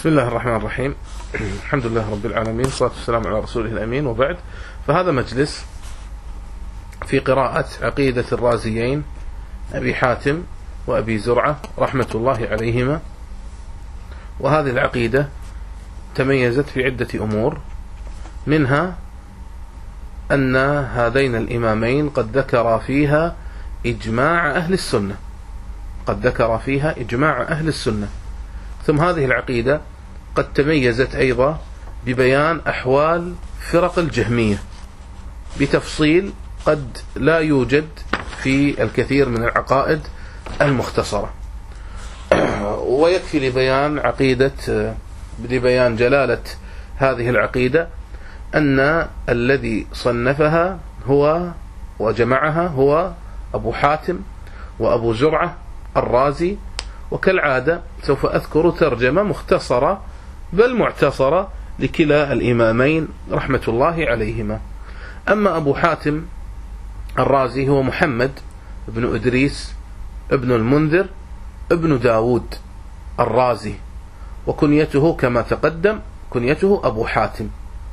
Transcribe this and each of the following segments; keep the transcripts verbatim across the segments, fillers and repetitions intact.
بسم الله الرحمن الرحيم. الحمد لله رب العالمين، والصلاة والسلام على رسوله الأمين، وبعد. فهذا مجلس في قراءة عقيدة الرازيين أبي حاتم وأبي زرعة رحمة الله عليهما. وهذه العقيدة تميزت في عدة أمور، منها أن هذين الإمامين قد ذكر فيها إجماع أهل السنة قد ذكر فيها إجماع أهل السنة ثم هذه العقيدة قد تميزت أيضا ببيان أحوال فرق الجهمية بتفصيل قد لا يوجد في الكثير من العقائد المختصرة. ويكفي لبيان عقيدة لبيان جلالة هذه العقيدة أن الذي صنفها هو وجمعها هو أبو حاتم وأبو زرعة الرازي. وكالعادة سوف أذكر ترجمة مختصرة بل معتصرة لكلا الإمامين رحمة الله عليهما. أما أبو حاتم الرازي هو محمد بن إدريس ابن المنذر ابن داود الرازي، وكنيته كما تقدم كنيته أبو حاتم،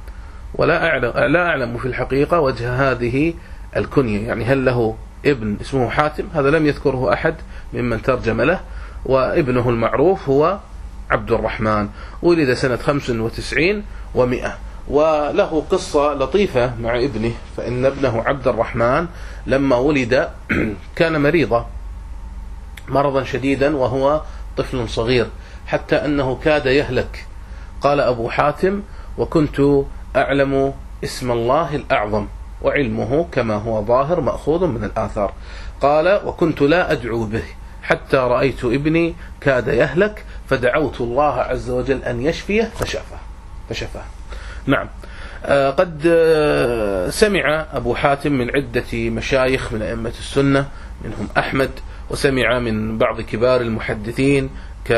ولا أعلم, لا أعلم في الحقيقة وجه هذه الكنية، يعني هل له ابن اسمه حاتم؟ هذا لم يذكره أحد ممن ترجم له. وابنه المعروف هو عبد الرحمن، ولد سنة خمس وتسعين ومئة، وله قصة لطيفة مع ابنه، فإن ابنه عبد الرحمن لما ولد كان مريضا مرضا شديدا وهو طفل صغير، حتى أنه كاد يهلك. قال أبو حاتم: وكنت أعلم اسم الله الأعظم، وعلمه كما هو ظاهر مأخوذ من الآثار. قال: وكنت لا أدعو به حتى رأيت ابني كاد يهلك فدعوت الله عز وجل أن يشفيه فشفاه فشفاه. نعم. آه قد آه سمع أبو حاتم من عدة مشايخ من أئمة السنة، منهم أحمد، وسمع من بعض كبار المحدثين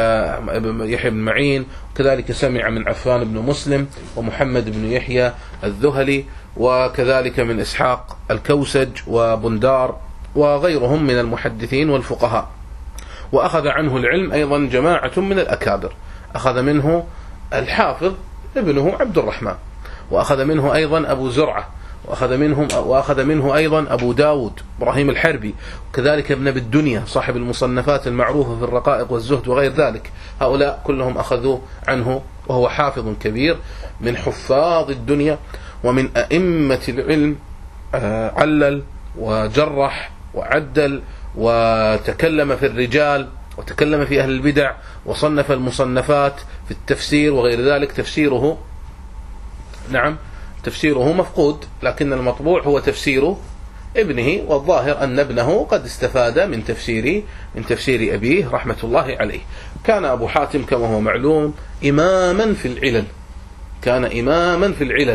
كيحيى بن معين، وكذلك سمع من عفان بن مسلم ومحمد بن يحيى الذهلي، وكذلك من إسحاق الكوسج وبندار وغيرهم من المحدثين والفقهاء. وأخذ عنه العلم أيضا جماعة من الأكابر، أخذ منه الحافظ ابنه عبد الرحمن، وأخذ منه أيضا أبو زرعة، وأخذ منهم وأخذ منه أيضا أبو داود إبراهيم الحربي، وكذلك ابن بالدنيا صاحب المصنفات المعروفة في الرقائق والزهد وغير ذلك. هؤلاء كلهم أخذوا عنه، وهو حافظ كبير من حفاظ الدنيا ومن أئمة العلم. علل وجرح وعدل وتكلم في الرجال وتكلم في أهل البدع، وصنف المصنفات في التفسير وغير ذلك. تفسيره نعم تفسيره مفقود، لكن المطبوع هو تفسير ابنه، والظاهر أن ابنه قد استفاد من تفسير من تفسير أبيه رحمة الله عليه. كان أبو حاتم كما هو معلوم إماما في العلل كان إماما في العلل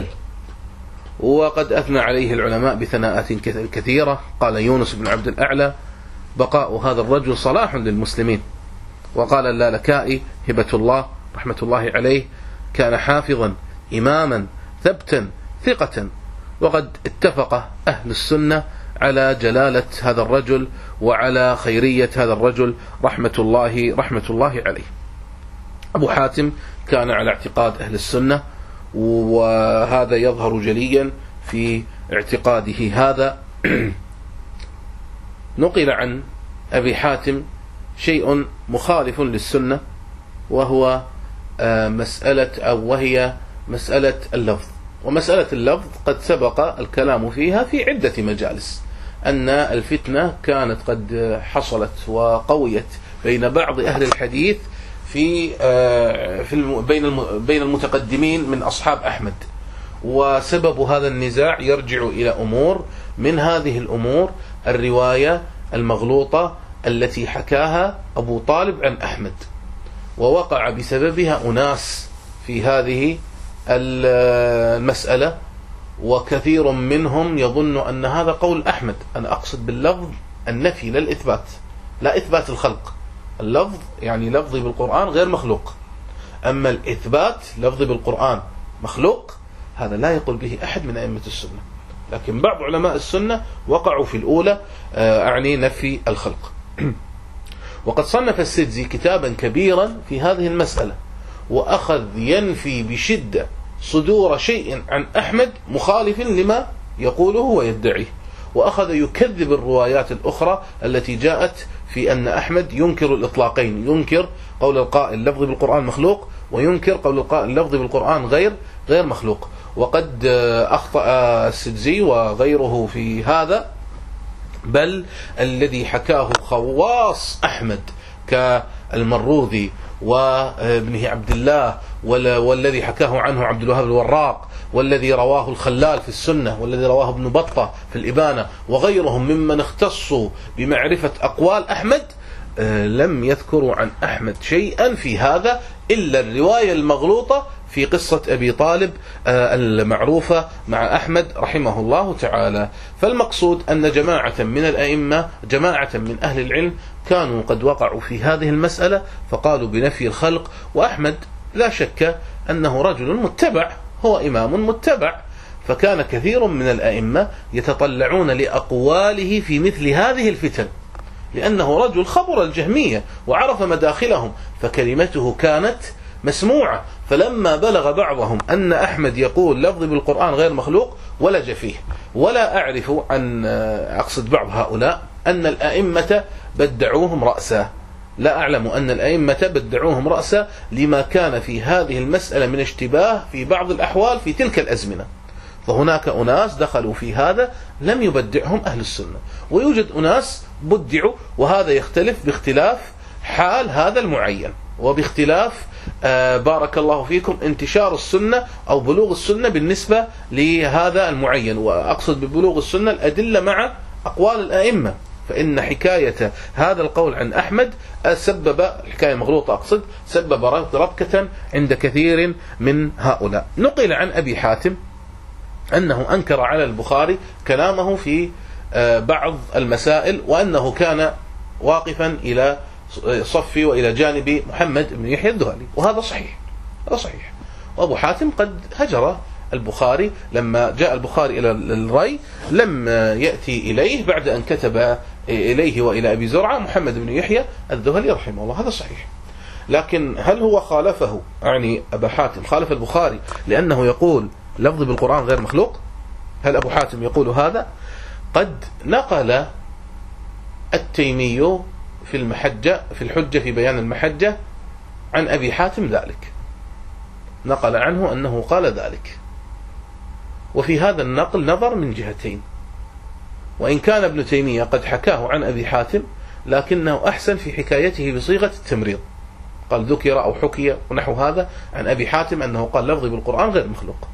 وقد أثنى عليه العلماء بثناءات كثيرة. قال يونس بن عبد الأعلى: بقاء هذا الرجل صلاح للمسلمين. وقال اللالكائي هبة الله رحمة الله عليه: كان حافظا إماما ثبتا ثقة. وقد اتفق أهل السنة على جلالة هذا الرجل وعلى خيرية هذا الرجل رحمة الله رحمة الله عليه. أبو حاتم كان على اعتقاد أهل السنة، وهذا يظهر جليا في اعتقاده هذا. نقل عن أبي حاتم شيء مخالف للسنة، وهو مسألة أو وهي مسألة اللفظ. ومسألة اللفظ قد سبق الكلام فيها في عدة مجالس، أن الفتنة كانت قد حصلت وقويت بين بعض أهل الحديث في في بين بين المتقدمين من أصحاب أحمد، وسبب هذا النزاع يرجع إلى أمور. من هذه الأمور الرواية المغلوطة التي حكاها أبو طالب عن أحمد، ووقع بسببها أناس في هذه المسألة، وكثير منهم يظن أن هذا قول أحمد. أنا أقصد باللفظ النفي لا الإثبات، لا إثبات الخلق. اللفظ يعني لفظي بالقرآن غير مخلوق، أما الإثبات لفظي بالقرآن مخلوق، هذا لا يقول به أحد من أئمة السنة. لكن بعض علماء السنة وقعوا في الأولى، أعني نفي الخلق. وقد صنف السدزي كتابا كبيرا في هذه المسألة، وأخذ ينفي بشدة صدور شيء عن أحمد مخالف لما يقوله ويدعيه، وأخذ يكذب الروايات الأخرى التي جاءت في أن أحمد ينكر الإطلاقين، ينكر قول القائل لفظ بالقرآن مخلوق، وينكر قول القائل لفظ بالقرآن غير غير مخلوق. وقد أخطأ السدزي وغيره في هذا، بل الذي حكاه خواص أحمد كالمروذي وابنه عبد الله، والذي حكاه عنه عبد الوهاب الوراق، والذي رواه الخلال في السنة، والذي رواه ابن بطة في الإبانة، وغيرهم ممن اختصوا بمعرفة أقوال أحمد، لم يذكروا عن أحمد شيئا في هذا إلا الرواية المغلوطة في قصة أبي طالب المعروفة مع أحمد رحمه الله تعالى. فالمقصود أن جماعة من الأئمة، جماعة من أهل العلم، كانوا قد وقعوا في هذه المسألة فقالوا بنفي الخلق. وأحمد لا شك أنه رجل متبع، هو إمام متبع، فكان كثير من الأئمة يتطلعون لأقواله في مثل هذه الفتن، لأنه رجل خبر الجهمية وعرف مداخلهم، فكلمته كانت مسموعة. فلما بلغ بعضهم أن أحمد يقول لفظ بالقرآن غير مخلوق ولج فيه. ولا أعرف عن أقصد بعض هؤلاء أن الأئمة بدعوهم رأسا، لا أعلم أن الأئمة بدعوهم رأسا لما كان في هذه المسألة من اشتباه في بعض الأحوال في تلك الأزمنة. فهناك أناس دخلوا في هذا لم يبدعهم أهل السنة، ويوجد أناس بدعوا، وهذا يختلف باختلاف حال هذا المعين، وباختلاف آه بارك الله فيكم انتشار السنة أو بلوغ السنة بالنسبة لهذا المعين. وأقصد ببلوغ السنة الأدلة مع أقوال الأئمة، فإن حكاية هذا القول عن أحمد سبب حكاية مغلوطة، أقصد سبب ربكة عند كثير من هؤلاء. نقل عن أبي حاتم أنه أنكر على البخاري كلامه في بعض المسائل، وأنه كان واقفا إلى صفي وإلى جانب محمد بن يحيى الذهلي، وهذا صحيح، هذا صحيح. وأبو حاتم قد هجر البخاري لما جاء البخاري إلى الري، لم يأتي إليه بعد أن كتب إليه وإلى أبي زرعة محمد بن يحيى الذهلي رحمه الله، هذا صحيح. لكن هل هو خالفه، يعني أبا حاتم خالف البخاري لأنه يقول لفظ بالقرآن غير مخلوق؟ هل أبو حاتم يقول هذا؟ قد نقل التيمي في المحجة في الحجة في بيان المحجة عن أبي حاتم ذلك، نقل عنه أنه قال ذلك. وفي هذا النقل نظر من جهتين، وإن كان ابن تيمية قد حكاه عن أبي حاتم لكنه أحسن في حكايته بصيغة التمريض، قال ذكر أو حكي ونحو هذا عن أبي حاتم أنه قال لفظ بالقرآن غير مخلوق.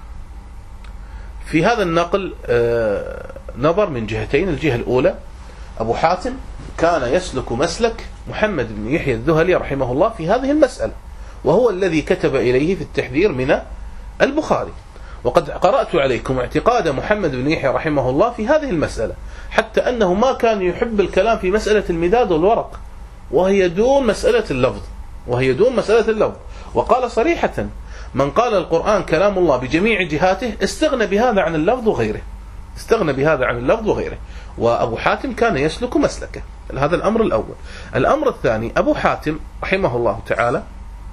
في هذا النقل نظر من جهتين. الجهة الأولى أبو حاتم كان يسلك مسلك محمد بن يحيى الذهلي رحمه الله في هذه المسألة، وهو الذي كتب إليه في التحذير من البخاري. وقد قرأت عليكم اعتقاد محمد بن يحيى رحمه الله في هذه المسألة، حتى أنه ما كان يحب الكلام في مسألة المداد والورق، وهي دون مسألة اللفظ، وهي دون مسألة اللفظ. وقال صريحة: من قال القرآن كلام الله بجميع جهاته استغنى بهذا عن اللفظ وغيره، استغنى بهذا عن اللفظ وغيره. وأبو حاتم كان يسلك مسلكه. هذا الأمر الأول. الأمر الثاني، أبو حاتم رحمه الله تعالى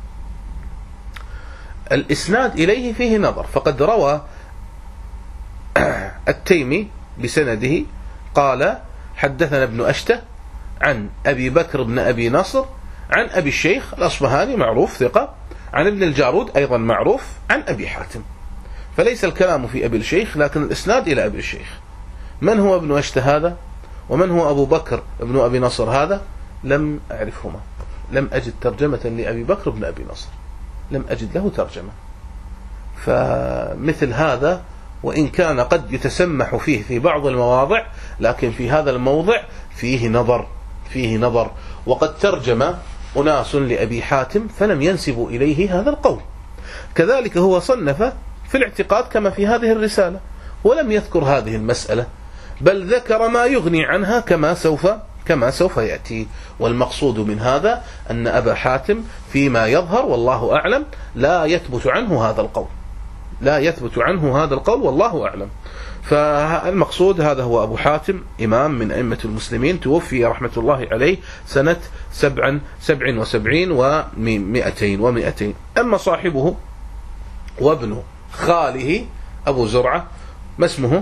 الإسناد إليه فيه نظر، فقد روى التيمي بسنده قال: حدثنا ابن أشته عن أبي بكر بن أبي نصر عن أبي الشيخ الأصبهاني معروف ثقة، عن ابن الجارود أيضا معروف، عن أبي حاتم. فليس الكلام في أبي الشيخ لكن الإسناد إلى أبي الشيخ. من هو ابن أشته هذا؟ ومن هو أبو بكر ابن أبي نصر هذا؟ لم أعرفهما، لم أجد ترجمة لأبي بكر بن أبي نصر، لم أجد له ترجمة. فمثل هذا وإن كان قد يتسمح فيه في بعض المواضع، لكن في هذا الموضع فيه نظر، فيه نظر. وقد ترجم أناس لأبي حاتم فلم ينسبوا إليه هذا القول. كذلك هو صنف في الاعتقاد كما في هذه الرسالة، ولم يذكر هذه المسألة، بل ذكر ما يغني عنها كما سوف كما سوف يأتي. والمقصود من هذا أن أبا حاتم فيما يظهر والله أعلم لا يثبت عنه هذا القول، لا يثبت عنه هذا القول والله أعلم. فالمقصود هذا هو أبو حاتم، إمام من أئمة المسلمين، توفي رحمة الله عليه سنة سبع سبع وسبعين ومئتين ومئتين. أما صاحبه وابن خاله أبو زرعة ما اسمه؟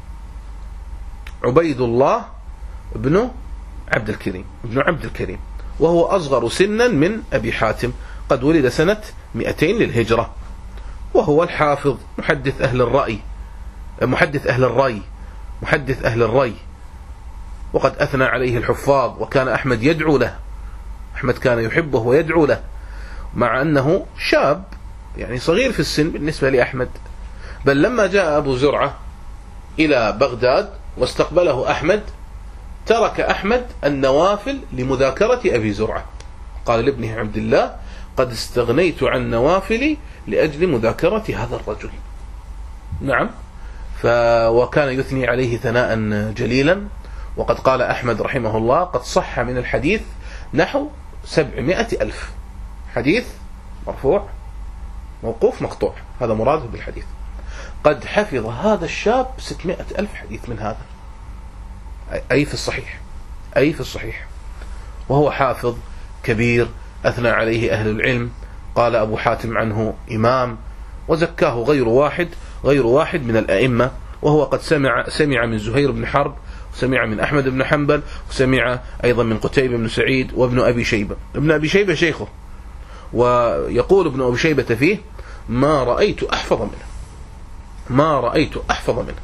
عبيد الله بن عبد الكريم ابن عبد الكريم، وهو أصغر سنا من أبي حاتم، قد ولد سنة مئتين للهجرة، وهو الحافظ محدث أهل الرأي محدث أهل الري محدث أهل الري وقد أثنى عليه الحفاظ، وكان أحمد يدعو له، أحمد كان يحبه ويدعو له، مع أنه شاب يعني صغير في السن بالنسبة لأحمد. بل لما جاء أبو زرعة إلى بغداد واستقبله أحمد، ترك أحمد النوافل لمذاكرة أبي زرعة، قال لابنه عبد الله: قد استغنيت عن نوافلي لأجل مذاكرة هذا الرجل. نعم. ف وكان يثني عليه ثناء جليلا، وقد قال أحمد رحمه الله: قد صح من الحديث نحو سبعمائة ألف حديث مرفوع موقوف مقطوع، هذا مراده بالحديث. قد حفظ هذا الشاب ستمائة ألف حديث من هذا، أي في الصحيح أي في الصحيح وهو حافظ كبير أثنى عليه أهل العلم. قال أبو حاتم عنه إمام، وزكاه غير واحد غير واحد من الأئمة، وهو قد سمع سمع من زهير بن حرب، وسمع من أحمد بن حنبل، وسمع أيضا من قتيبة بن سعيد وابن أبي شيبة. ابن أبي شيبة شيخه، ويقول ابن أبي شيبة فيه: ما رأيت أحفظ منه ما رأيت أحفظ منه.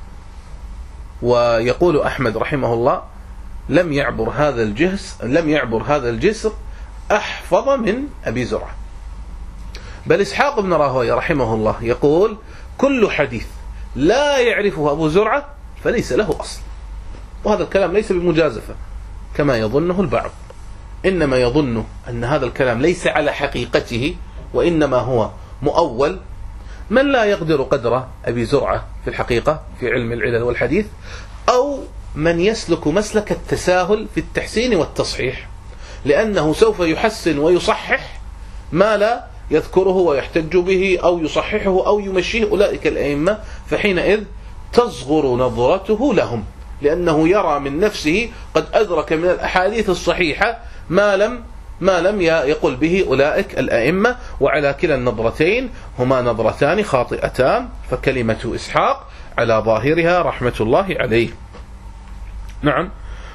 ويقول أحمد رحمه الله: لم يعبر هذا الجسر لم يعبر هذا الجسر أحفظ من أبي زرعة. بل إسحاق بن راهويه رحمه الله يقول: كل حديث لا يعرفه أبو زرعة فليس له أصل. وهذا الكلام ليس بمجازفة كما يظنه البعض، إنما يظن أن هذا الكلام ليس على حقيقته، وإنما هو مؤول. من لا يقدر قدر أبي زرعة في الحقيقة في علم العلل والحديث، أو من يسلك مسلك التساهل في التحسين والتصحيح، لأنه سوف يحسن ويصحح ما لا يذكره ويحتج به أو يصححه أو يمشيه أولئك الأئمة، فحينئذ تصغر نظرته لهم، لأنه يرى من نفسه قد أدرك من الأحاديث الصحيحة ما لم ما لم يقل به أولئك الأئمة. وعلى كلا النظرتين هما نظرتان خاطئتان، فكلمة إسحاق على ظاهرها رحمة الله عليه. نعم.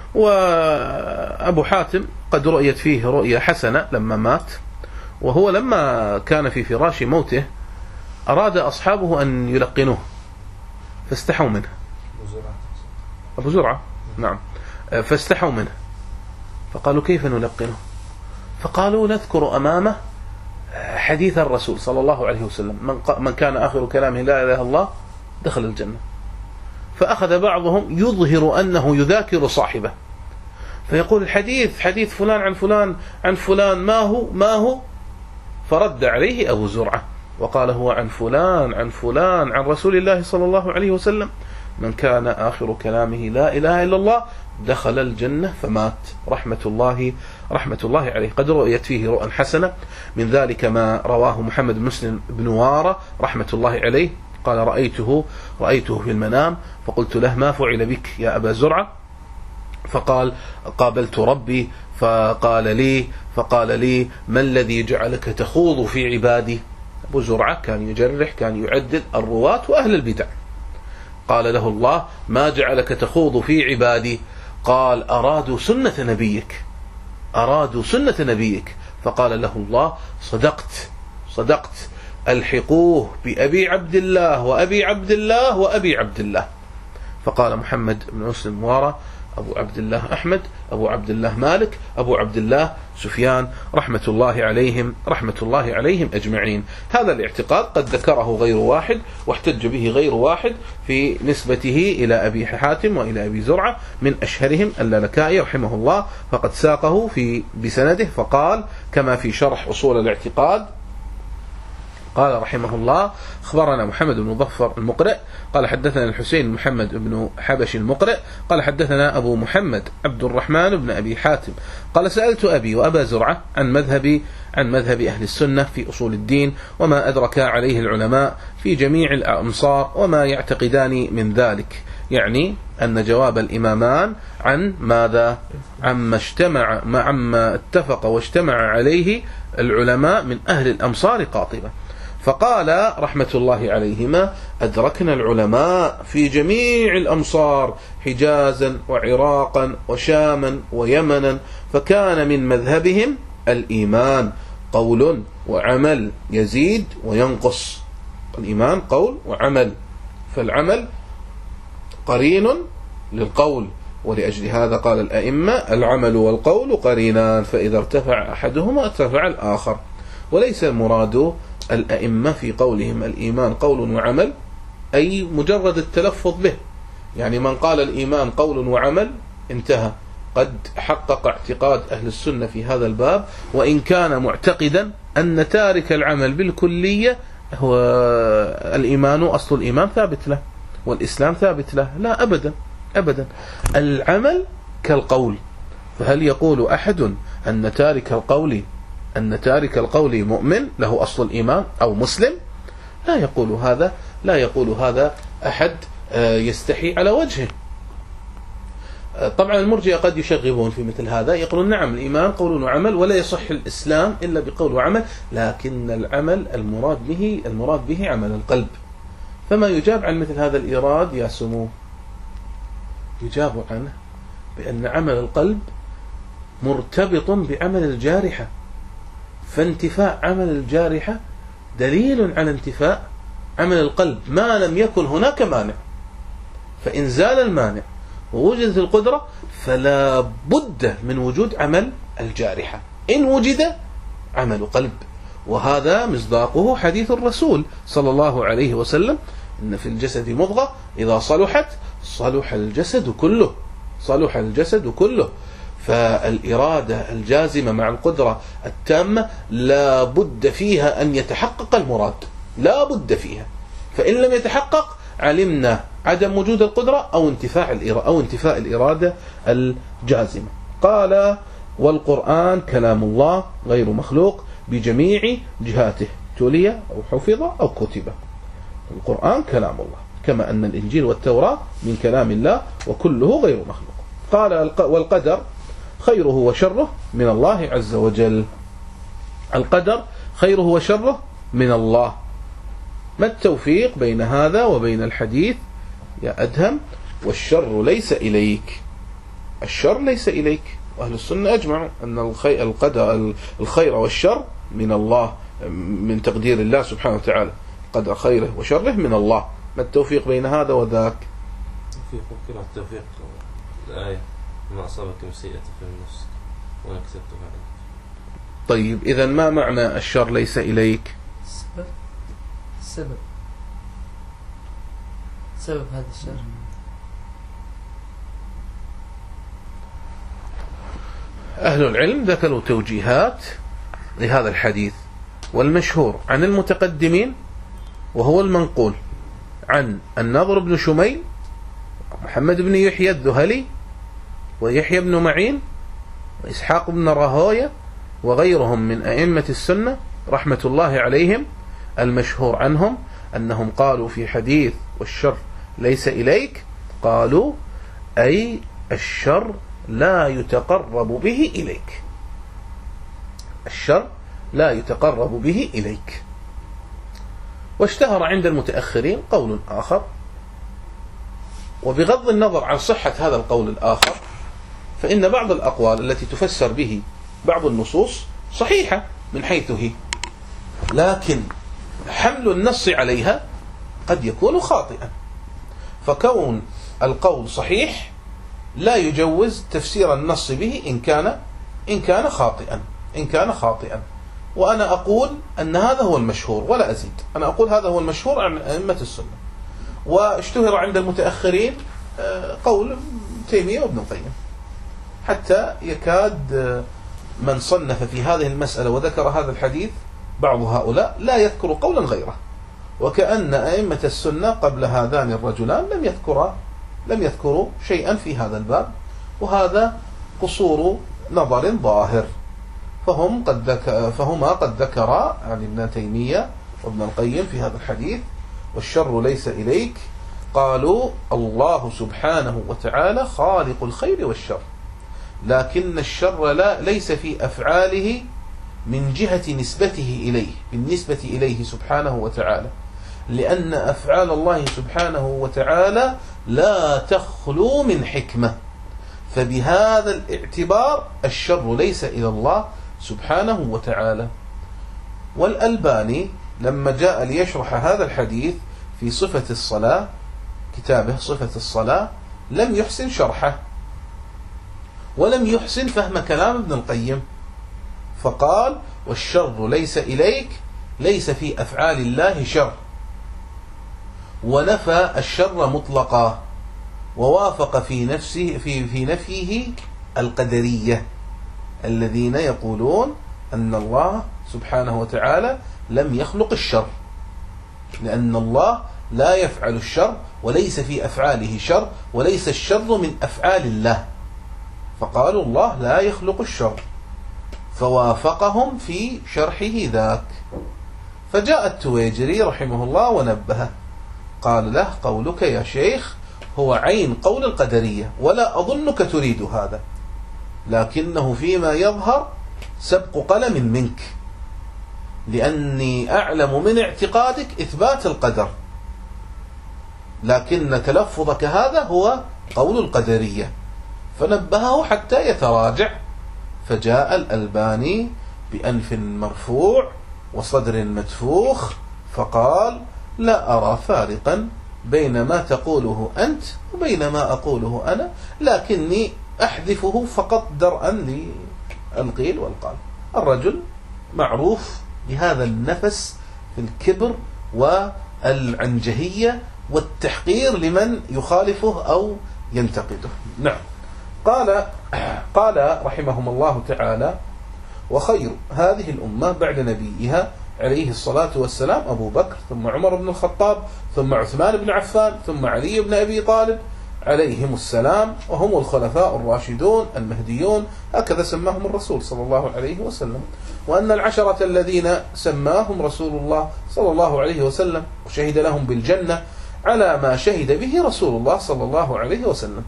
وأبو حاتم قد رؤيت فيه رؤية حسنة لما مات، وهو لما كان في فراش موته أراد أصحابه أن يلقنوه فاستحوا منه. أبو زرعة نعم. فاستحوا منه فقالوا: كيف نلقنه؟ فقالوا: نذكر أمامه حديث الرسول صلى الله عليه وسلم: من كان آخر كلامه لا إله إلا الله دخل الجنة. فأخذ بعضهم يظهر أنه يذاكر صاحبه، فيقول: الحديث حديث فلان عن فلان عن فلان، ما هو ما هو فرد عليه أبو زرعة وقال: هو عن فلان عن فلان عن رسول الله صلى الله عليه وسلم: من كان آخر كلامه لا إله إلا الله دخل الجنة. فمات رحمة الله رحمة الله عليه. قد رؤيت فيه رؤى حسنة، من ذلك ما رواه محمد بن مسلم بن وارة رحمة الله عليه، قال: رأيته رأيته في المنام فقلت له: ما فعل بك يا أبا زرعة؟ فقال: قابلت ربي فقال لي فقال لي ما الذي جعلك تخوض في عبادي؟ أبو زرعة كان يجرح، كان يعدد الرواة وأهل البدع. قال له الله: ما جعلك تخوض في عبادي؟ قال: أرادوا سنة نبيك أرادوا سنة نبيك. فقال له الله: صدقت صدقت الحقوه بأبي عبد الله وأبي عبد الله وأبي عبد الله. فقال محمد بن مسلم وارة: أبو عبد الله أحمد، أبو عبد الله مالك، أبو عبد الله سفيان، رحمة الله عليهم رحمة الله عليهم أجمعين. هذا الاعتقاد قد ذكره غير واحد واحتج به غير واحد في نسبته إلى أبي حاتم وإلى أبي زرعة، من أشهرهم اللالكائي رحمه الله، فقد ساقه في بسنده فقال كما في شرح أصول الاعتقاد: قال رحمه الله: أخبرنا محمد بن مظفر المقرئ قال حدثنا الحسين محمد بن حبش المقرئ قال حدثنا أبو محمد عبد الرحمن بن أبي حاتم قال: سألت أبي وأبا زرعة عن مذهب عن مذهب أهل السنة في أصول الدين وما أدرك عليه العلماء في جميع الأمصار وما يعتقدان من ذلك، يعني أن جواب الإمامان عن ماذا؟ عما اجتمع عما اتفق واجتمع عليه العلماء من أهل الأمصار قاطبة. فقال رحمة الله عليهما: أدركنا العلماء في جميع الأمصار حجازا وعراقا وشاما ويمنا، فكان من مذهبهم الإيمان قول وعمل يزيد وينقص. الإيمان قول وعمل، فالعمل قرين للقول، ولأجل هذا قال الأئمة: العمل والقول قرينان، فإذا ارتفع أحدهما ارتفع الآخر. وليس المراد الأئمة في قولهم الإيمان قول وعمل أي مجرد التلفظ به، يعني من قال الإيمان قول وعمل انتهى، قد حقق اعتقاد أهل السنة في هذا الباب، وإن كان معتقدا أن تارك العمل بالكلية هو الإيمان أصل الإيمان ثابت له والإسلام ثابت له. لا أبدا أبدا، العمل كالقول. فهل يقول أحد أن تارك القول أن تارك القول مؤمن له أصل الإيمان أو مسلم؟ لا يقول هذا، لا يقول هذا أحد يستحي على وجهه. طبعا المرجئة قد يشغبون في مثل هذا، يقولون نعم الإيمان قول وعمل ولا يصح الإسلام إلا بقول وعمل، لكن العمل المراد به المراد به عمل القلب. فما يجاب عن مثل هذا الإيراد يا سمو؟ يجاب عنه بأن عمل القلب مرتبط بعمل الجارحة، فانتفاء عمل الجارحة دليل على انتفاء عمل القلب ما لم يكن هناك مانع. فإن زال المانع ووجدت القدرة فلا بد من وجود عمل الجارحة، إن وجد عمل قلب. وهذا مصداقه حديث الرسول صلى الله عليه وسلم: إن في الجسد مضغة إذا صلحت صلح الجسد كله، صلح الجسد كله. فالإرادة الجازمة مع القدرة التامة لا بد فيها أن يتحقق المراد، لا بد فيها. فإن لم يتحقق علمنا عدم وجود القدرة أو انتفاء الإرادة أو انتفاء الإرادة الجازمة. قال: والقرآن كلام الله غير مخلوق بجميع جهاته، تلي أو حفظ أو كتب. القرآن كلام الله، كما أن الإنجيل والتوراة من كلام الله وكله غير مخلوق. قال: والقدر خيره وشره من الله عز وجل. القدر خيره وشره من الله. ما التوفيق بين هذا وبين الحديث يا أدهم؟ والشر ليس إليك، الشر ليس إليك. وأهل السنة أجمعوا أن القدر الخير والشر من الله، من تقدير الله سبحانه وتعالى، قدر خيره وشره من الله. ما التوفيق بين هذا وذاك؟ ممكن التوفيق الآية: ما أصابك من سيئة في النفس وأنا كتبتها عليك. طيب إذا ما معنى الشر ليس إليك؟ السبب السبب سبب هذا الشر. أهل العلم ذكروا توجيهات لهذا الحديث، والمشهور عن المتقدمين وهو المنقول عن النضر بن شميل، محمد بن يحيى الذهلي، ويحيى بن معين، وإسحاق بن راهوية، وغيرهم من أئمة السنة رحمة الله عليهم. المشهور عنهم أنهم قالوا في حديث والشر ليس إليك، قالوا أي الشر لا يتقرب به إليك، الشر لا يتقرب به إليك. واشتهر عند المتأخرين قول آخر، وبغض النظر عن صحة هذا القول الآخر فإن بعض الأقوال التي تفسر به بعض النصوص صحيحة من حيث هي، لكن حمل النص عليها قد يكون خاطئا. فكون القول صحيح لا يجوز تفسير النص به إن كان إن كان خاطئا إن كان خاطئا. وأنا أقول أن هذا هو المشهور ولا أزيد، أنا أقول هذا هو المشهور عن أئمة السنة. واشتهر عند المتأخرين قول تيمية وابن القيم، حتى يكاد من صنف في هذه المسألة وذكر هذا الحديث بعض هؤلاء لا يذكر قولا غيره، وكأن أئمة السنة قبل هذان الرجلان لم يذكرا لم يذكروا شيئا في هذا الباب، وهذا قصور نظر ظاهر. فهم قد ذك... فهما قد ذكرا عن ابن تيمية وابن القيم في هذا الحديث: والشر ليس إليك، قالوا الله سبحانه وتعالى خالق الخير والشر، لكن الشر لا ليس في أفعاله من جهة نسبته إليه، بالنسبة إليه سبحانه وتعالى، لأن أفعال الله سبحانه وتعالى لا تخلو من حكمة، فبهذا الاعتبار الشر ليس إلى الله سبحانه وتعالى. والألباني لما جاء ليشرح هذا الحديث في صفة الصلاة، كتابه صفة الصلاة، لم يحسن شرحه ولم يحسن فهم كلام ابن القيم، فقال: والشر ليس إليك، ليس في أفعال الله شر، ونفى الشر مطلقا، ووافق في نفسه في في نفيه القدرية الذين يقولون أن الله سبحانه وتعالى لم يخلق الشر، لأن الله لا يفعل الشر وليس في أفعاله شر، وليس الشر من أفعال الله، فقالوا الله لا يخلق الشر، فوافقهم في شرحه ذاك. فجاء التويجري رحمه الله ونبهه، قال له: قولك يا شيخ هو عين قول القدرية، ولا أظنك تريد هذا، لكنه فيما يظهر سبق قلم منك، لأني أعلم من اعتقادك إثبات القدر، لكن تلفظك هذا هو قول القدرية. فنبهه حتى يتراجع، فجاء الألباني بأنف مرفوع وصدر مدفوخ فقال: لا أرى فارقا بين ما تقوله أنت وبين ما أقوله أنا، لكني أحذفه فقط درءا للقيل والقال. الرجل معروف بهذا النفس في الكبر والعنجهية والتحقير لمن يخالفه أو ينتقده. نعم. قال قال رحمهم الله تعالى: وخير هذه الأمة بعد نبيها عليه الصلاة والسلام أبو بكر، ثم عمر بن الخطاب، ثم عثمان بن عفان، ثم علي بن أبي طالب عليهم السلام، وهم الخلفاء الراشدون المهديون، هكذا سماهم الرسول صلى الله عليه وسلم. وأن العشرة الذين سماهم رسول الله صلى الله عليه وسلم وشهد لهم بالجنة على ما شهد به رسول الله صلى الله عليه وسلم،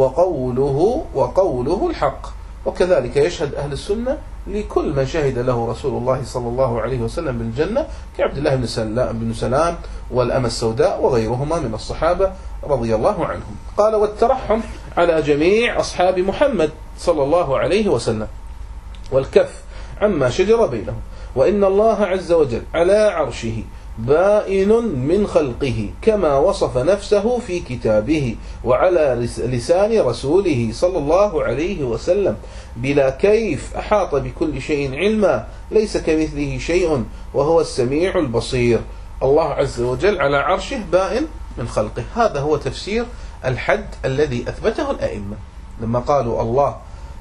وقوله وقوله الحق. وكذلك يشهد أهل السنة لكل من شهد له رسول الله صلى الله عليه وسلم بالجنة، كعبد الله بن سلام, بن سلام والأمة السوداء وغيرهما من الصحابة رضي الله عنهم. قال: والترحم على جميع أصحاب محمد صلى الله عليه وسلم، والكف عما شجر بينهم، وإن الله عز وجل على عرشه بائن من خلقه كما وصف نفسه في كتابه وعلى لسان رسوله صلى الله عليه وسلم، بلا كيف أحاط بكل شيء علما، ليس كمثله شيء وهو السميع البصير. الله عز وجل على عرشه بائن من خلقه، هذا هو تفسير الحد الذي أثبته الأئمة لما قالوا الله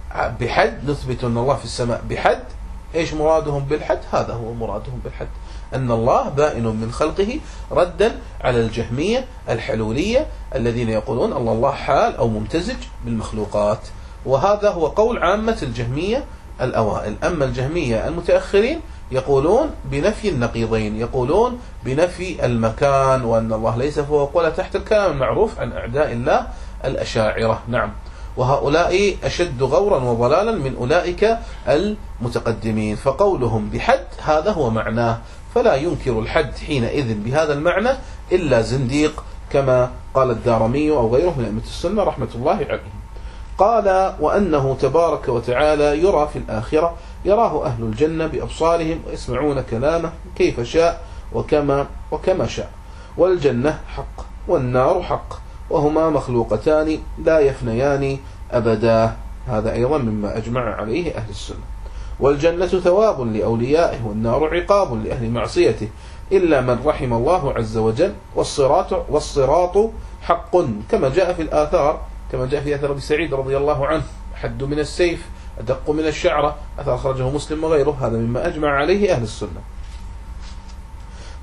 بحد، نثبت أن الله في السماء بحد. إيش مرادهم بالحد؟ هذا هو مرادهم بالحد، أن الله بائن من خلقه، ردا على الجهمية الحلولية الذين يقولون أن الله حال أو ممتزج بالمخلوقات، وهذا هو قول عامة الجهمية الأوائل. أما الجهمية المتأخرين يقولون بنفي النقيضين، يقولون بنفي المكان، وأن الله ليس فوق ولا تحت، الكلام المعروف عن أعداء الله الأشاعرة. نعم. وهؤلاء أشد غورا وضلالا من أولئك المتقدمين، فقولهم بحد هذا هو معناه، فلا ينكر الحد حينئذ بهذا المعنى إلا زنديق، كما قال الدارمي أو غيره من أئمة السنة رحمة الله عليهم. قال: وأنه تبارك وتعالى يرى في الآخرة، يراه أهل الجنة بأبصارهم ويسمعون كلامه كيف شاء وكما وكما شاء، والجنة حق والنار حق، وهما مخلوقتان لا يفنيان أبدا. هذا أيضا مما أجمع عليه أهل السنة. والجنة ثواب لأوليائه، والنار عقاب لأهل معصيته، إلا من رحم الله عز وجل. والصراط والصراط حق كما جاء في الآثار، كما جاء في أثر أبي سعيد رضي الله عنه: حد من السيف أدق من الشعرة، أثر أخرجه مسلم وغيره، هذا مما أجمع عليه أهل السنة.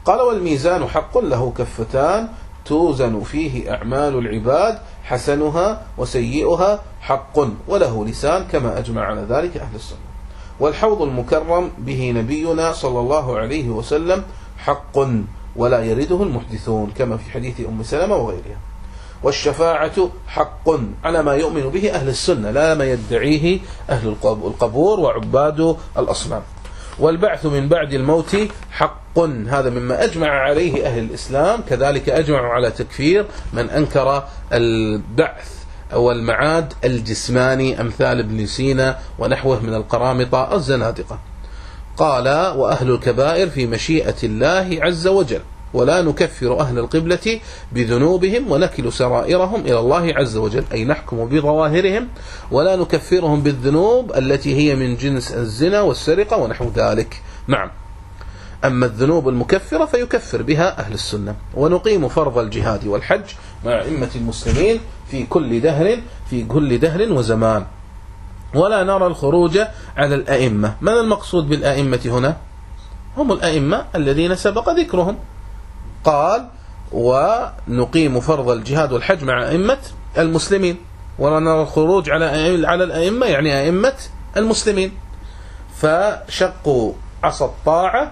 قال والميزان حق له كفتان توزن فيه أعمال العباد حسنها وسيئها حق وله لسان كما أجمع على ذلك أهل السنة. والحوض المكرم به نبينا صلى الله عليه وسلم حق ولا يرده المحدثون كما في حديث أم سلمة وغيرها. والشفاعة حق على ما يؤمن به أهل السنة لا ما يدعيه أهل القبور وعباد الأصنام. والبعث من بعد الموت حق هذا مما أجمع عليه أهل الإسلام، كذلك أجمعوا على تكفير من أنكر البعث أو المعاد الجسماني أمثال ابن سينا ونحوه من القرامطة الزنادقة. قال وأهل الكبائر في مشيئة الله عز وجل ولا نكفر أهل القبلة بذنوبهم ونكل سرائرهم إلى الله عز وجل، أي نحكم بظواهرهم ولا نكفرهم بالذنوب التي هي من جنس الزنا والسرقة ونحو ذلك. نعم. أما الذنوب المكفرة فيكفر بها أهل السنة. ونقيم فرض الجهاد والحج مع أئمة المسلمين في كل دهر في كل دهر وزمان، ولا نرى الخروج على الأئمة. من المقصود بالأئمة هنا؟ هم الأئمة الذين سبق ذكرهم. قال ونقيم فرض الجهاد والحج مع أئمة المسلمين، ولا نرى الخروج على على الأئمة يعني أئمة المسلمين. فشقوا عصا الطاعة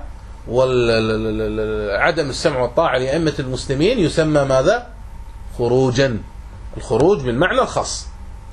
وعدم السمع والطاعة لأئمة المسلمين يسمى ماذا؟ خروجا، الخروج بالمعنى الخاص.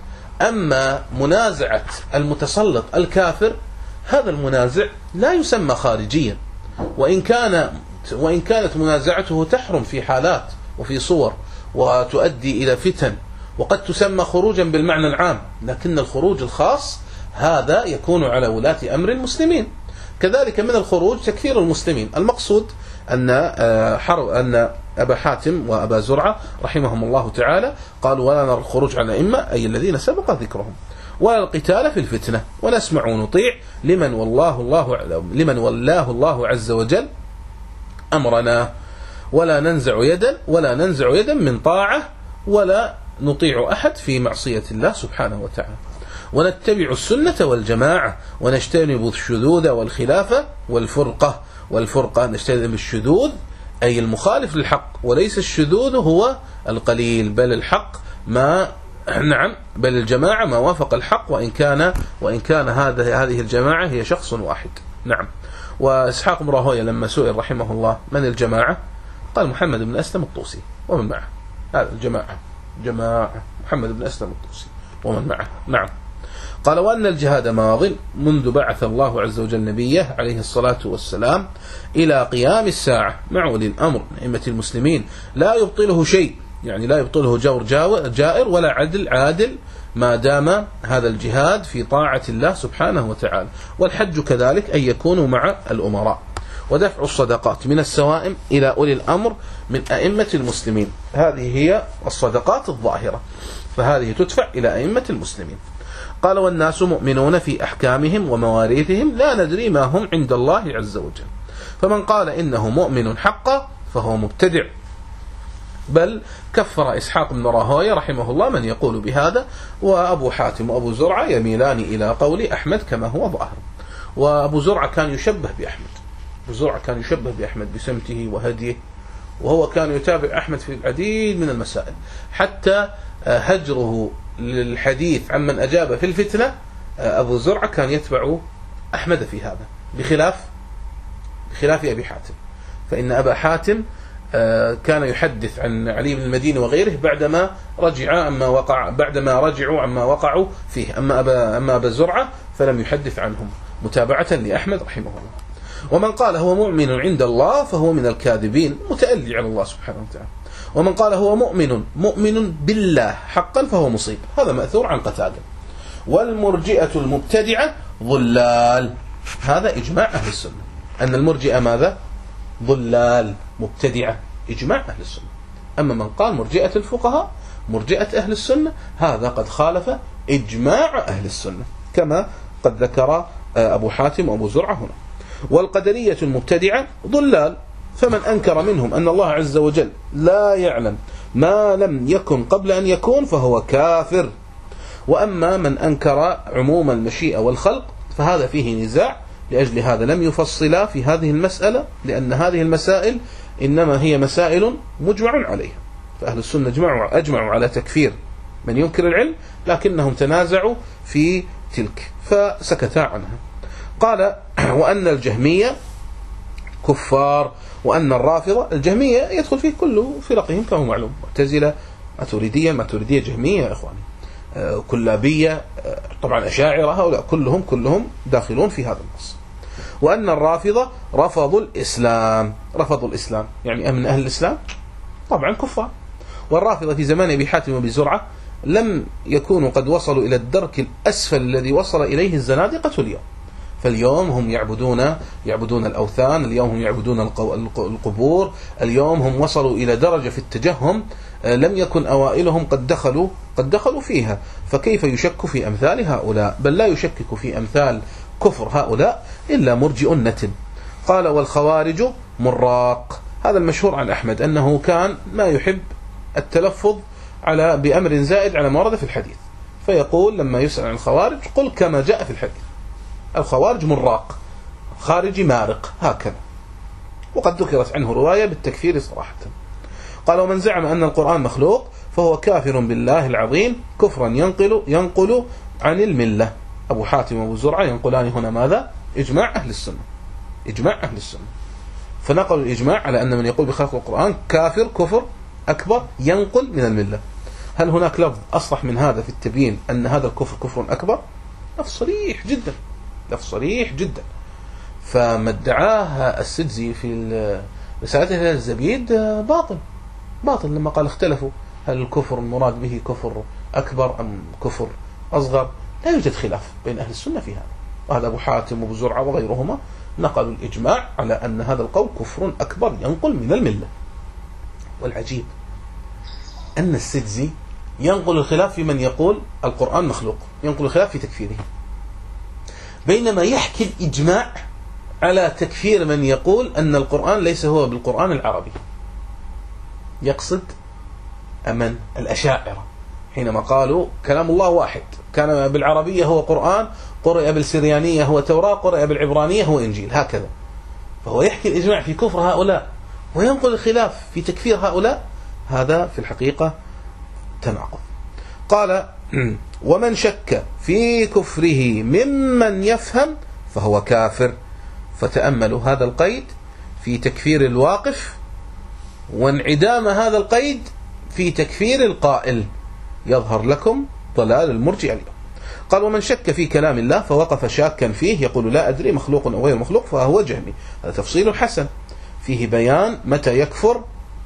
أما منازعة المتسلط الكافر هذا المنازع لا يسمى خارجيا، وإن كان وإن كانت منازعته تحرم في حالات وفي صور وتؤدي إلى فتن وقد تسمى خروجا بالمعنى العام، لكن الخروج الخاص هذا يكون على ولاة أمر المسلمين. كذلك من الخروج تكفير المسلمين. المقصود أن حرب أن أبا حاتم وأبا زرعة رحمهم الله تعالى قالوا ولا نرى الخروج على الأئمة أي الذين سبق ذكرهم، ولا القتال في الفتنة، ونسمع ونطيع لمن والله الله لمن ولاه الله عز وجل أمرنا، ولا ننزع يدا ولا ننزع يدا من طاعة ولا نطيع أحد في معصية الله سبحانه وتعالى. ونتبع السنة والجماعة ونجتنب الشذوذ والخلافة والفرقة. والفرقة نجتنب الشذوذ أي المخالف للحق، وليس الشذوذ هو القليل بل الحق ما نعم بل الجماعة ما وافق الحق، وإن كان وإن كان هذا هذه الجماعة هي شخص واحد. نعم. وإسحاق بن راهويه لما سئل رحمه الله من الجماعة قال محمد بن أسلم الطوسي ومن معه. هذا الجماعة جماعة محمد بن أسلم الطوسي ومن معه. نعم. قال وأن الجهاد ماض منذ بعث الله عز وجل نبيه عليه الصلاة والسلام إلى قيام الساعة مع أولي الأمر من أئمة المسلمين، لا يبطله شيء، يعني لا يبطله جور جائر ولا عدل عادل ما دام هذا الجهاد في طاعة الله سبحانه وتعالى. والحج كذلك أن يكونوا مع الأمراء. ودفع الصدقات من السوائم إلى أولي الأمر من أئمة المسلمين، هذه هي الصدقات الظاهرة، فهذه تدفع إلى أئمة المسلمين. قال والناس مؤمنون في أحكامهم ومواريثهم لا ندري ما هم عند الله عز وجل، فمن قال إنه مؤمن حقا فهو مبتدع. بل كفر إسحاق بن راهويه رحمه الله من يقول بهذا، وأبو حاتم وأبو زرعة يميلان إلى قول أحمد كما هو ظاهر. وأبو زرعة كان يشبه بأحمد، أبو زرعة كان يشبه بأحمد بسمته وهديه، وهو كان يتابع أحمد في العديد من المسائل، حتى هجره للحديث عمن أجاب في الفتنة أبو زرعة كان يتبع أحمد في هذا، بخلاف بخلاف أبي حاتم، فإن أبا حاتم كان يحدث عن علي بن المديني وغيره بعدما رجع عما وقع بعدما رجعوا عما وقعوا فيه، أما أبا أما أبا زرعة فلم يحدث عنهم متابعة لأحمد رحمه الله. ومن قال هو مؤمن عند الله فهو من الكاذبين متألي على الله سبحانه وتعالى. ومن قال هو مؤمن مؤمن بالله حقا فهو مصيب، هذا مأثور عن قتادة. والمرجئة المبتدعة ضلال، هذا إجماع أهل السنة أن المرجئة ماذا؟ ضلال مبتدعة، إجماع أهل السنة. أما من قال مرجئة الفقهاء مرجئة أهل السنة هذا قد خالف إجماع أهل السنة كما قد ذكر أبو حاتم وأبو زرعة هنا. والقدرية المبتدعة ضلال، فمن أنكر منهم أن الله عز وجل لا يعلم ما لم يكن قبل أن يكون فهو كافر. وأما من أنكر عموم المشيئة والخلق فهذا فيه نزاع لأجل هذا لم يفصلا في هذه المسألة، لأن هذه المسائل إنما هي مسائل مجمع عليها، فأهل السنة أجمعوا, أجمعوا على تكفير من ينكر العلم، لكنهم تنازعوا في تلك فسكتا عنها. قال وأن الجهمية كفار، وأن الرافضة، الجهمية يدخل فيه كل فرقهم كما معلوم، معتزلة، ماتريدية، ماتريدية جهمية يا إخواني، آه كلابية، آه طبعا أشاعرة، هؤلاء كلهم كلهم داخلون في هذا النص. وأن الرافضة رفضوا الإسلام، رفضوا الإسلام يعني من أهل الإسلام طبعا كفار. والرافضة في زمان أبي حاتم وأبي زرعة لم يكونوا قد وصلوا إلى الدرك الأسفل الذي وصل إليه الزنادقة اليوم. فاليوم هم يعبدون يعبدون الأوثان، اليوم هم يعبدون القبور، اليوم هم وصلوا إلى درجة في التجهم لم يكن أوائلهم قد دخلوا قد دخلوا فيها. فكيف يشك في أمثال هؤلاء؟ بل لا يشكك في أمثال كفر هؤلاء إلا مرجئ نتن. قال والخوارج مراق. هذا المشهور عن أحمد أنه كان ما يحب التلفظ على بأمر زائد على ما ورد في الحديث، فيقول لما يسأل عن الخوارج قل كما جاء في الحديث، الخوارج مراق، خارجي مارق، هكذا. وقد ذكرت عنه رواية بالتكفير صراحة. قال ومن زعم أن القرآن مخلوق فهو كافر بالله العظيم كفرا ينقل ينقل عن الملة. أبو حاتم وأبو زرعة ينقلان هنا ماذا؟ إجماع أهل السنة، إجماع أهل السنة. فنقلوا الإجماع على أن من يقول بخلق القرآن كافر كفر أكبر ينقل من الملة. هل هناك لفظ أصرح من هذا في التبيين أن هذا الكفر كفر أكبر؟ لفظ صريح جدا، لفظ صريح جدا. فما ادعاه السدزي في رسالته الزبيد باطل، باطل لما قال اختلفوا هل الكفر المراد به كفر أكبر أم كفر أصغر. لا يوجد خلاف بين أهل السنة في هذا. وهذا أبو حاتم وأبو زرعة وغيرهما نقلوا الإجماع على أن هذا القول كفر أكبر ينقل من الملة. والعجيب أن السدزي ينقل الخلاف في من يقول القرآن مخلوق، ينقل الخلاف في تكفيره، بينما يحكي الإجماع على تكفير من يقول أن القرآن ليس هو بالقرآن العربي. يقصد أمن الأشاعرة حينما قالوا كلام الله واحد، كان بالعربية هو قرآن، قرئ بالسريانية هو توراة، قرئ بالعبرانية هو إنجيل، هكذا. فهو يحكي الإجماع في كفر هؤلاء وينقل الخلاف في تكفير هؤلاء، هذا في الحقيقة تناقض. قال ومن شك في كفره ممن يفهم فهو كافر. فتأملوا هذا القيد في تكفير الواقف، وانعدام هذا القيد في تكفير القائل، يظهر لكم ضلال المرجئة اليوم. قال ومن شك في كلام الله فوقف شاكا فيه يقول لا أدري مخلوق أو غير مخلوق فهو جهمي. هذا تفصيل حسن فيه بيان متى يكفر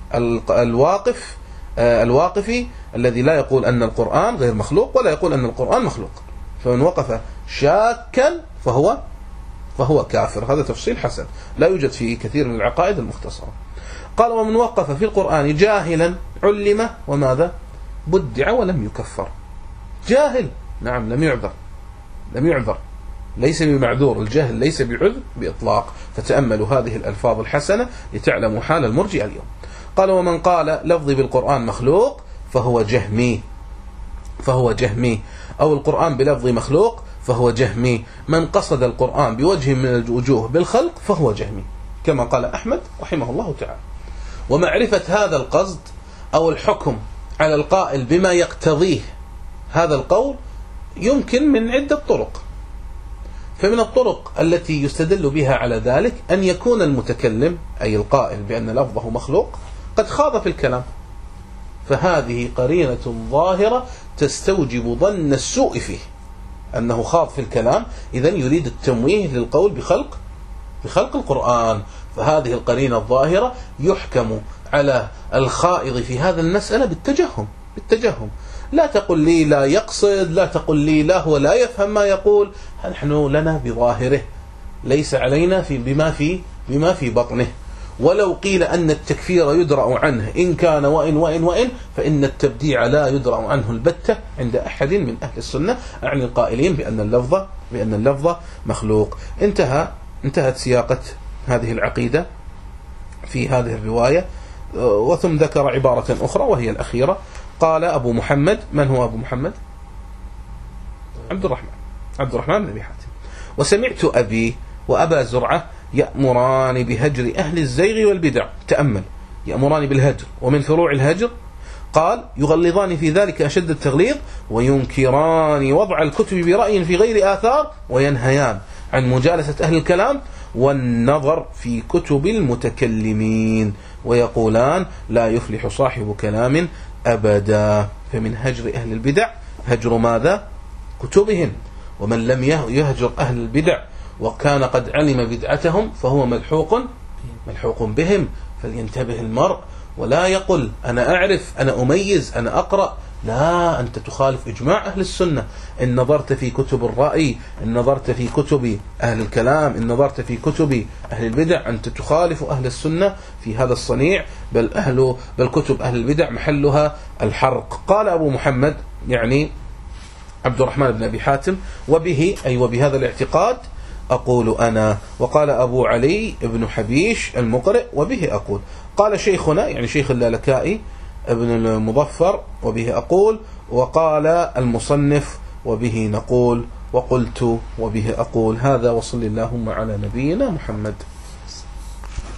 الواقف الواقفي الذي لا يقول أن القرآن غير مخلوق ولا يقول أن القرآن مخلوق. فمن وقف شاكا فهو فهو كافر. هذا تفصيل حسن لا يوجد في كثير من العقائد المختصرة. قال ومن وقف في القرآن جاهلا علم وماذا؟ بدع ولم يكفر. جاهل نعم لم يعذر، لم يعذر، ليس بمعذور، الجهل ليس بعذر بإطلاق. فتأملوا هذه الألفاظ الحسنة لتعلموا حال المرجئة اليوم. قال ومن قال لفظي بالقرآن مخلوق فهو جهمي، فهو جهمي، أو القرآن بلفظ مخلوق فهو جهمي. من قصد القرآن بوجه من الوجوه بالخلق فهو جهمي، كما قال أحمد رحمه الله تعالى. ومعرفة هذا القصد أو الحكم على القائل بما يقتضيه هذا القول يمكن من عدة طرق. فمن الطرق التي يستدل بها على ذلك أن يكون المتكلم أي القائل بأن لفظه مخلوق قد خاض في الكلام، فهذه قرينة ظاهرة تستوجب ظن السوء فيه أنه خاض في الكلام، إذن يريد التمويه للقول بخلق بخلق القرآن. فهذه القرينة الظاهرة يحكم على الخائض في هذا المسألة بالتجهم بالتجهم. لا تقل لي لا يقصد، لا تقل لي لا هو لا يفهم ما يقول، نحن لنا بظاهره، ليس علينا في بما في بما في بطنه. ولو قيل أن التكفير يدرأ عنه إن كان وإن وإن وإن فإن التبديع لا يدرأ عنه البتة عند أحد من أهل السنة، أعني القائلين بأن اللفظ بأن اللفظ مخلوق. انتهى انتهت سياقة هذه العقيدة في هذه الرواية. وثم ذكر عبارة أخرى وهي الأخيرة. قال أبو محمد، من هو أبو محمد؟ عبد الرحمن عبد الرحمن بن أبي حاتم. وسمعت أبي وأبا زرعة يأمران بهجر أهل الزيغ والبدع. تأمل، يأمران بالهجر، ومن فروع الهجر قال يغلظان في ذلك أشد التغليظ، وينكران وضع الكتب برأي في غير آثار، وينهيان عن مجالسة أهل الكلام والنظر في كتب المتكلمين، ويقولان لا يفلح صاحب كلام أبدا. فمن هجر أهل البدع هجر ماذا؟ كتبهم. ومن لم يهجر أهل البدع وكان قد علم بدعتهم فهو ملحوق ملحوق بهم. فلينتبه المرء ولا يقل أنا أعرف، أنا أميز، أنا أقرأ. لا، أنت تخالف إجماع أهل السنة. إن نظرت في كتب الرأي، إن نظرت في كتب أهل الكلام، إن نظرت في كتب أهل البدع، أنت تخالف أهل السنة في هذا الصنيع. بل أهل بل كتب أهل البدع محلها الحرق. قال أبو محمد يعني عبد الرحمن بن أبي حاتم وبه أي وبهذا الاعتقاد أقول أنا. وقال أبو علي بن حبيش المقرئ وبه أقول. قال شيخنا يعني شيخ اللالكائي ابن المظفر وبه أقول. وقال المصنف وبه نقول. وقلت وبه أقول. هذا وصل اللهم على نبينا محمد.